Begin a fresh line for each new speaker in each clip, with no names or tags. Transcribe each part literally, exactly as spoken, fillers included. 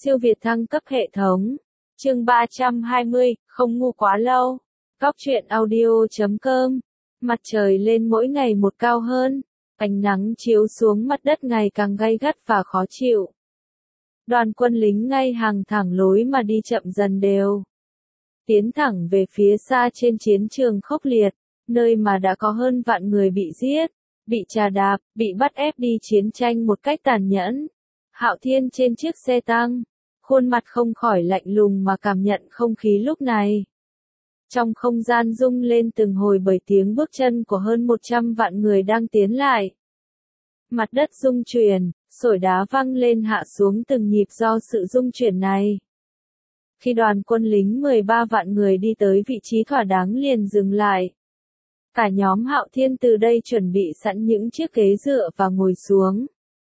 Siêu việt thăng cấp hệ thống. Chương ba trăm hai mươi, không ngu quá lâu. Góc truyện audio chấm com. Mặt trời lên mỗi ngày một cao hơn, ánh nắng chiếu xuống mặt đất ngày càng gay gắt và khó chịu. Đoàn quân lính ngay hàng thẳng lối mà đi chậm dần đều. Tiến thẳng về phía xa trên chiến trường khốc liệt, nơi mà đã có hơn vạn người bị giết, bị chà đạp, bị bắt ép đi chiến tranh một cách tàn nhẫn. Hạo Thiên trên chiếc xe tăng, khuôn mặt không khỏi lạnh lùng mà cảm nhận không khí lúc này. Trong không gian rung lên từng hồi bởi tiếng bước chân của hơn một trăm vạn người đang tiến lại. Mặt đất rung chuyển, sỏi đá văng lên hạ xuống từng nhịp do sự rung chuyển này. Khi đoàn quân lính mười ba vạn người đi tới vị trí thỏa đáng liền dừng lại. Cả nhóm Hạo Thiên từ đây chuẩn bị sẵn những chiếc ghế dựa và ngồi xuống.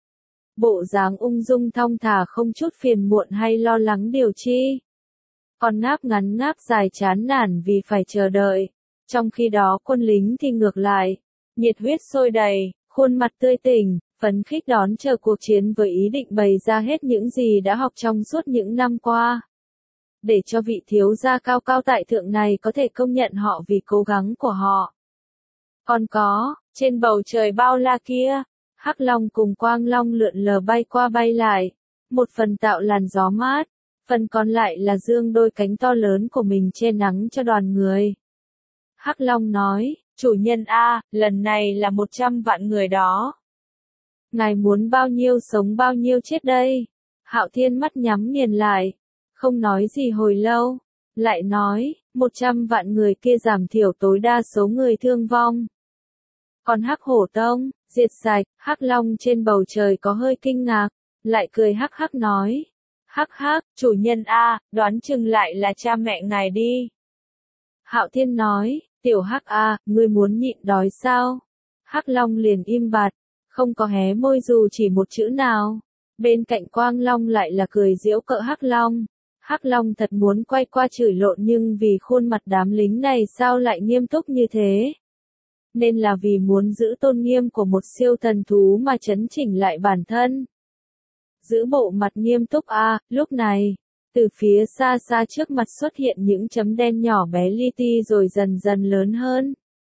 Bộ dáng ung dung thong thả không chút phiền muộn hay lo lắng điều chi. Còn ngáp ngắn ngáp dài chán nản vì phải chờ đợi. Trong khi đó quân lính thì ngược lại, nhiệt huyết sôi đầy, khuôn mặt tươi tỉnh, phấn khích đón chờ cuộc chiến với ý định bày ra hết những gì đã học trong suốt những năm qua. Để cho vị thiếu gia cao cao tại thượng này có thể công nhận họ vì cố gắng của họ. Còn có, trên bầu trời bao la kia, Hắc Long cùng Quang Long lượn lờ bay qua bay lại, một phần tạo làn gió mát, phần còn lại là dương đôi cánh to lớn của mình che nắng cho đoàn người. Hắc Long nói, chủ nhân a, lần này là một trăm vạn người đó. Ngài muốn bao nhiêu sống bao nhiêu chết đây? Hạo Thiên mắt nhắm nghiền lại, không nói gì hồi lâu, lại nói, một trăm vạn người kia giảm thiểu tối đa số người thương vong. Còn Hắc Hổ Tông, diệt sạch, Hắc Long trên bầu trời có hơi kinh ngạc, lại cười hắc hắc nói. Hắc hắc, chủ nhân a, đoán chừng lại là cha mẹ ngài đi. Hạo Thiên nói, tiểu Hắc a, ngươi muốn nhịn đói sao? Hắc Long liền im bặt, không có hé môi dù chỉ một chữ nào. Bên cạnh Quang Long lại là cười giễu cợt Hắc Long. Hắc Long thật muốn quay qua chửi lộn nhưng vì khuôn mặt đám lính này sao lại nghiêm túc như thế. Nên là vì muốn giữ tôn nghiêm của một siêu thần thú mà chấn chỉnh lại bản thân. Giữ bộ mặt nghiêm túc a, à, lúc này, từ phía xa xa trước mặt xuất hiện những chấm đen nhỏ bé li ti rồi dần dần lớn hơn.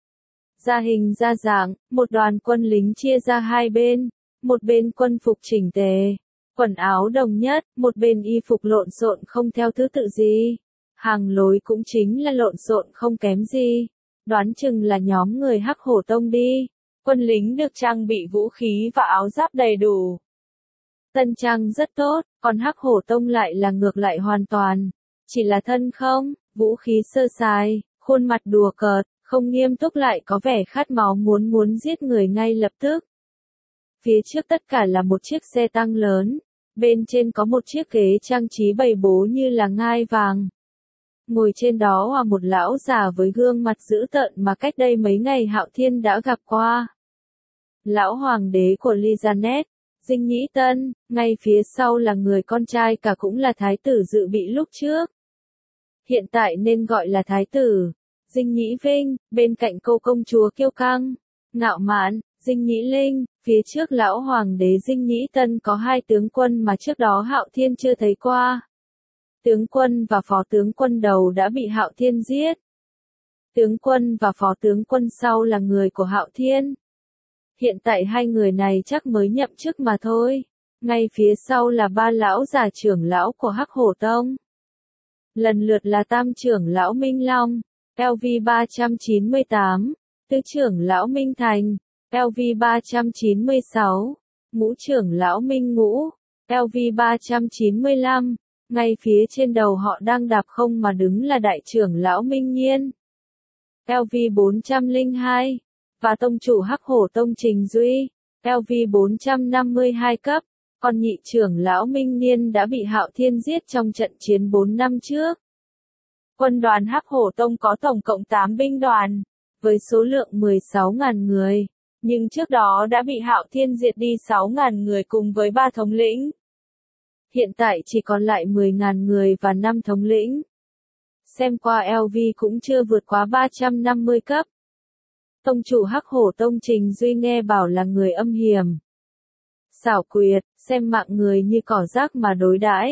Ra hình ra dạng, một đoàn quân lính chia ra hai bên, một bên quân phục chỉnh tề, quần áo đồng nhất, một bên y phục lộn xộn không theo thứ tự gì. Hàng lối cũng chính là lộn xộn không kém gì. Đoán chừng là nhóm người Hắc Hổ Tông đi. Quân lính được trang bị vũ khí và áo giáp đầy đủ. Tân trang rất tốt, còn Hắc Hổ Tông lại là ngược lại hoàn toàn. Chỉ là thân không, vũ khí sơ sài, khuôn mặt đùa cợt, không nghiêm túc lại có vẻ khát máu muốn muốn giết người ngay lập tức. Phía trước tất cả là một chiếc xe tăng lớn, bên trên có một chiếc ghế trang trí bày bố như là ngai vàng. Ngồi trên đó là một lão già với gương mặt dữ tợn mà cách đây mấy ngày Hạo Thiên đã gặp qua. Lão hoàng đế của Lizanet, Dinh Nhĩ Tân, ngay phía sau là người con trai cả cũng là thái tử dự bị lúc trước. Hiện tại nên gọi là thái tử, Dinh Nhĩ Vinh, bên cạnh cô công chúa kiêu căng, ngạo mạn, Dinh Nhĩ Linh, phía trước lão hoàng đế Dinh Nhĩ Tân có hai tướng quân mà trước đó Hạo Thiên chưa thấy qua. Tướng quân và phó tướng quân đầu đã bị Hạo Thiên giết. Tướng quân và phó tướng quân sau là người của Hạo Thiên. Hiện tại hai người này chắc mới nhậm chức mà thôi. Ngay phía sau là ba lão già trưởng lão của Hắc Hổ Tông. Lần lượt là tam trưởng lão Minh Long, L V ba trăm chín mươi tám, tứ trưởng lão Minh Thành, L V ba trăm chín mươi sáu, ngũ trưởng lão Minh Ngũ, L V ba trăm chín mươi lăm. Ngay phía trên đầu họ đang đạp không mà đứng là đại trưởng lão Minh Nhiên. L V bốn trăm lẻ hai. Và tông chủ Hắc Hổ Tông Trình Duy. L V bốn trăm năm mươi hai cấp. Còn nhị trưởng lão Minh Niên đã bị Hạo Thiên giết trong trận chiến bốn năm trước. Quân đoàn Hắc Hổ Tông có tổng cộng tám binh đoàn, với số lượng mười sáu nghìn người. Nhưng trước đó đã bị Hạo Thiên diệt đi sáu nghìn người cùng với ba thống lĩnh. Hiện tại chỉ còn lại mười nghìn người và năm thống lĩnh. Xem qua L V cũng chưa vượt quá ba trăm năm mươi cấp. Tông chủ Hắc Hổ Tông Trình Duy nghe bảo là người âm hiểm, xảo quyệt, xem mạng người như cỏ rác mà đối đãi.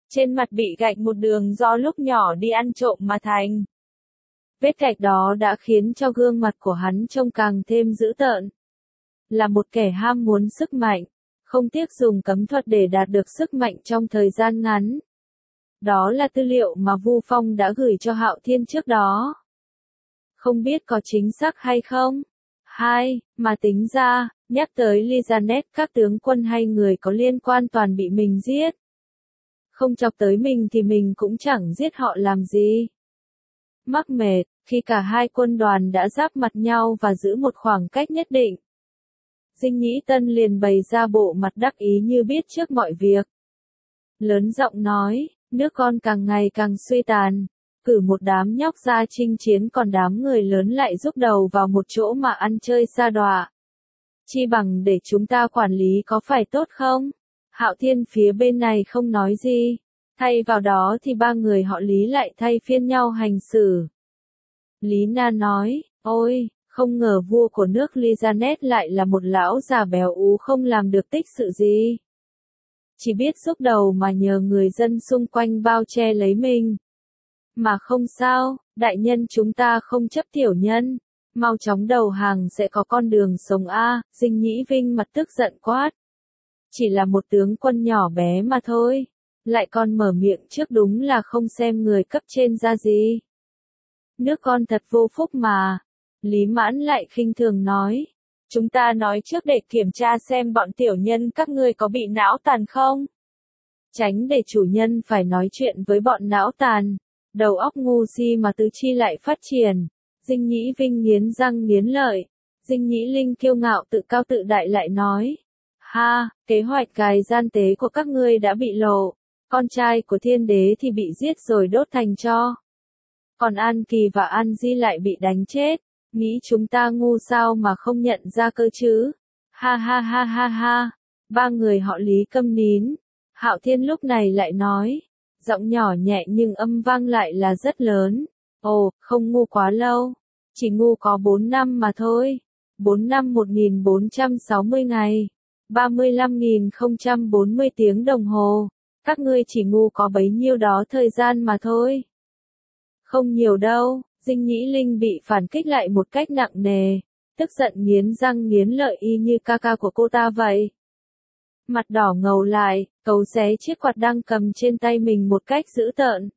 trên mặt bị gạch một đường do lúc nhỏ đi ăn trộm mà thành. Vết gạch đó đã khiến cho gương mặt của hắn trông càng thêm dữ tợn. Là một kẻ ham muốn sức mạnh, không tiếc dùng cấm thuật để đạt được sức mạnh trong thời gian ngắn. Đó là tư liệu mà Vu Phong đã gửi cho Hạo Thiên trước đó. Không biết có chính xác hay không? Hai, mà tính ra, nhắc tới Lizanet, các tướng quân hay người có liên quan toàn bị mình giết. Không chọc tới mình thì mình cũng chẳng giết họ làm gì. Mắc mệt, khi cả hai quân đoàn đã giáp mặt nhau và giữ một khoảng cách nhất định. Dinh Nhĩ Tân liền bày ra bộ mặt đắc ý như biết trước mọi việc. Lớn giọng nói, nước con càng ngày càng suy tàn, cử một đám nhóc ra chinh chiến còn đám người lớn lại rúc đầu vào một chỗ mà ăn chơi sa đọa. Chi bằng để chúng ta quản lý có phải tốt không? Hạo Thiên phía bên này không nói gì, thay vào đó thì ba người họ Lý lại thay phiên nhau hành xử. Lý Na nói, ôi, không ngờ vua của nước Lizanet lại là một lão già béo ú không làm được tích sự gì. Chỉ biết xúc đầu mà nhờ người dân xung quanh bao che lấy mình. Mà không sao, đại nhân chúng ta không chấp tiểu nhân, mau chóng đầu hàng sẽ có con đường sống a. Dinh Nhĩ Vinh mặt tức giận quát. Chỉ là một tướng quân nhỏ bé mà thôi, lại còn mở miệng trước đúng là không xem người cấp trên ra gì. Nước con thật vô phúc mà. Lý Mãn lại khinh thường nói. Chúng ta nói trước để kiểm tra xem bọn tiểu nhân các ngươi có bị não tàn không. Tránh để chủ nhân phải nói chuyện với bọn não tàn. Đầu óc ngu si mà tứ chi lại phát triển. Dinh Nhĩ Vinh nghiến răng nghiến lợi. Dinh Nhĩ Linh kiêu ngạo tự cao tự đại lại nói. Ha, kế hoạch cài gian tế của các ngươi đã bị lộ. Con trai của thiên đế thì bị giết rồi đốt thành tro. Còn An Kỳ và An Di lại bị đánh chết. Nghĩ chúng ta ngu sao mà không nhận ra cơ chứ? Ha ha ha ha ha. Ba người họ Lý câm nín. Hạo Thiên lúc này lại nói. Giọng nhỏ nhẹ nhưng âm vang lại là rất lớn. Ồ, không ngu quá lâu. Chỉ ngu có bốn năm mà thôi. bốn năm một nghìn bốn trăm sáu mươi ngày. ba mươi lăm nghìn không trăm bốn mươi tiếng đồng hồ. Các ngươi chỉ ngu có bấy nhiêu đó thời gian mà thôi. Không nhiều đâu. Dinh Nhĩ Linh bị phản kích lại một cách nặng nề, tức giận nghiến răng nghiến lợi y như ca ca của cô ta vậy. Mặt đỏ ngầu lại, cấu xé chiếc quạt đang cầm trên tay mình một cách dữ tợn.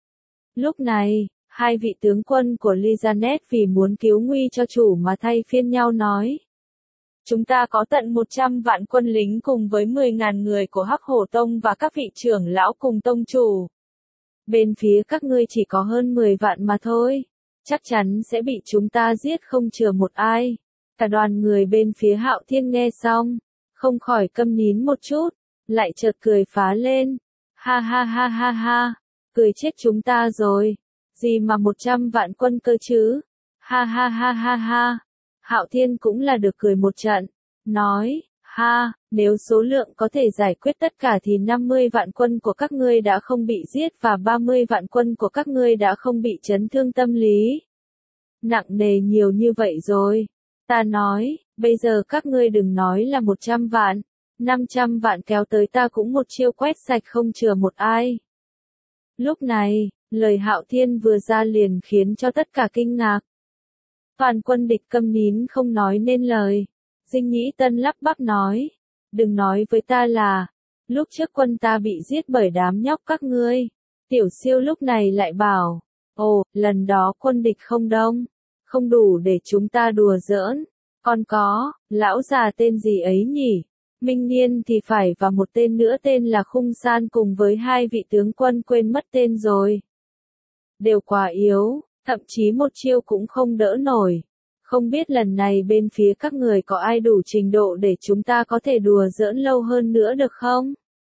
Lúc này, hai vị tướng quân của Lizanet vì muốn cứu nguy cho chủ mà thay phiên nhau nói. Chúng ta có tận một trăm vạn quân lính cùng với mười ngàn người của Hắc Hổ Tông và các vị trưởng lão cùng tông chủ. Bên phía các ngươi chỉ có hơn mười vạn mà thôi. Chắc chắn sẽ bị chúng ta giết không chừa một ai. Cả đoàn người bên phía Hạo Thiên nghe xong, không khỏi câm nín một chút, lại chợt cười phá lên. Ha ha ha ha ha, cười chết chúng ta rồi. Gì mà một trăm vạn quân cơ chứ? Ha ha ha ha ha. Hạo Thiên cũng là được cười một trận, nói, ha, nếu số lượng có thể giải quyết tất cả thì năm mươi vạn quân của các ngươi đã không bị giết và ba mươi vạn quân của các ngươi đã không bị chấn thương tâm lý. Nặng nề nhiều như vậy rồi. Ta nói, bây giờ các ngươi đừng nói là một trăm vạn, năm trăm vạn kéo tới ta cũng một chiêu quét sạch không chừa một ai. Lúc này, lời Hạo Thiên vừa ra liền khiến cho tất cả kinh ngạc. Toàn quân địch câm nín không nói nên lời. Dinh Nhĩ Tân lắp bắp nói, đừng nói với ta là, lúc trước quân ta bị giết bởi đám nhóc các ngươi. Tiểu Siêu lúc này lại bảo, ồ, lần đó quân địch không đông, không đủ để chúng ta đùa giỡn. Còn có, lão già tên gì ấy nhỉ? Minh Niên thì phải và một tên nữa tên là Khung San cùng với hai vị tướng quân quên mất tên rồi. Đều quá yếu, thậm chí một chiêu cũng không đỡ nổi. Không biết lần này bên phía các người có ai đủ trình độ để chúng ta có thể đùa giỡn lâu hơn nữa được không?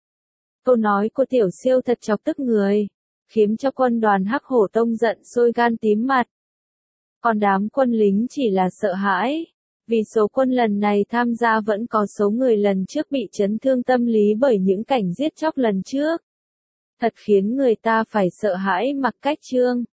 Câu nói của Tiểu Siêu thật chọc tức người, khiến cho quân đoàn Hắc Hổ Tông giận sôi gan tím mặt. Còn đám quân lính chỉ là sợ hãi, vì số quân lần này tham gia vẫn có số người lần trước bị chấn thương tâm lý bởi những cảnh giết chóc lần trước. Thật khiến người ta phải sợ hãi mặc cách trương.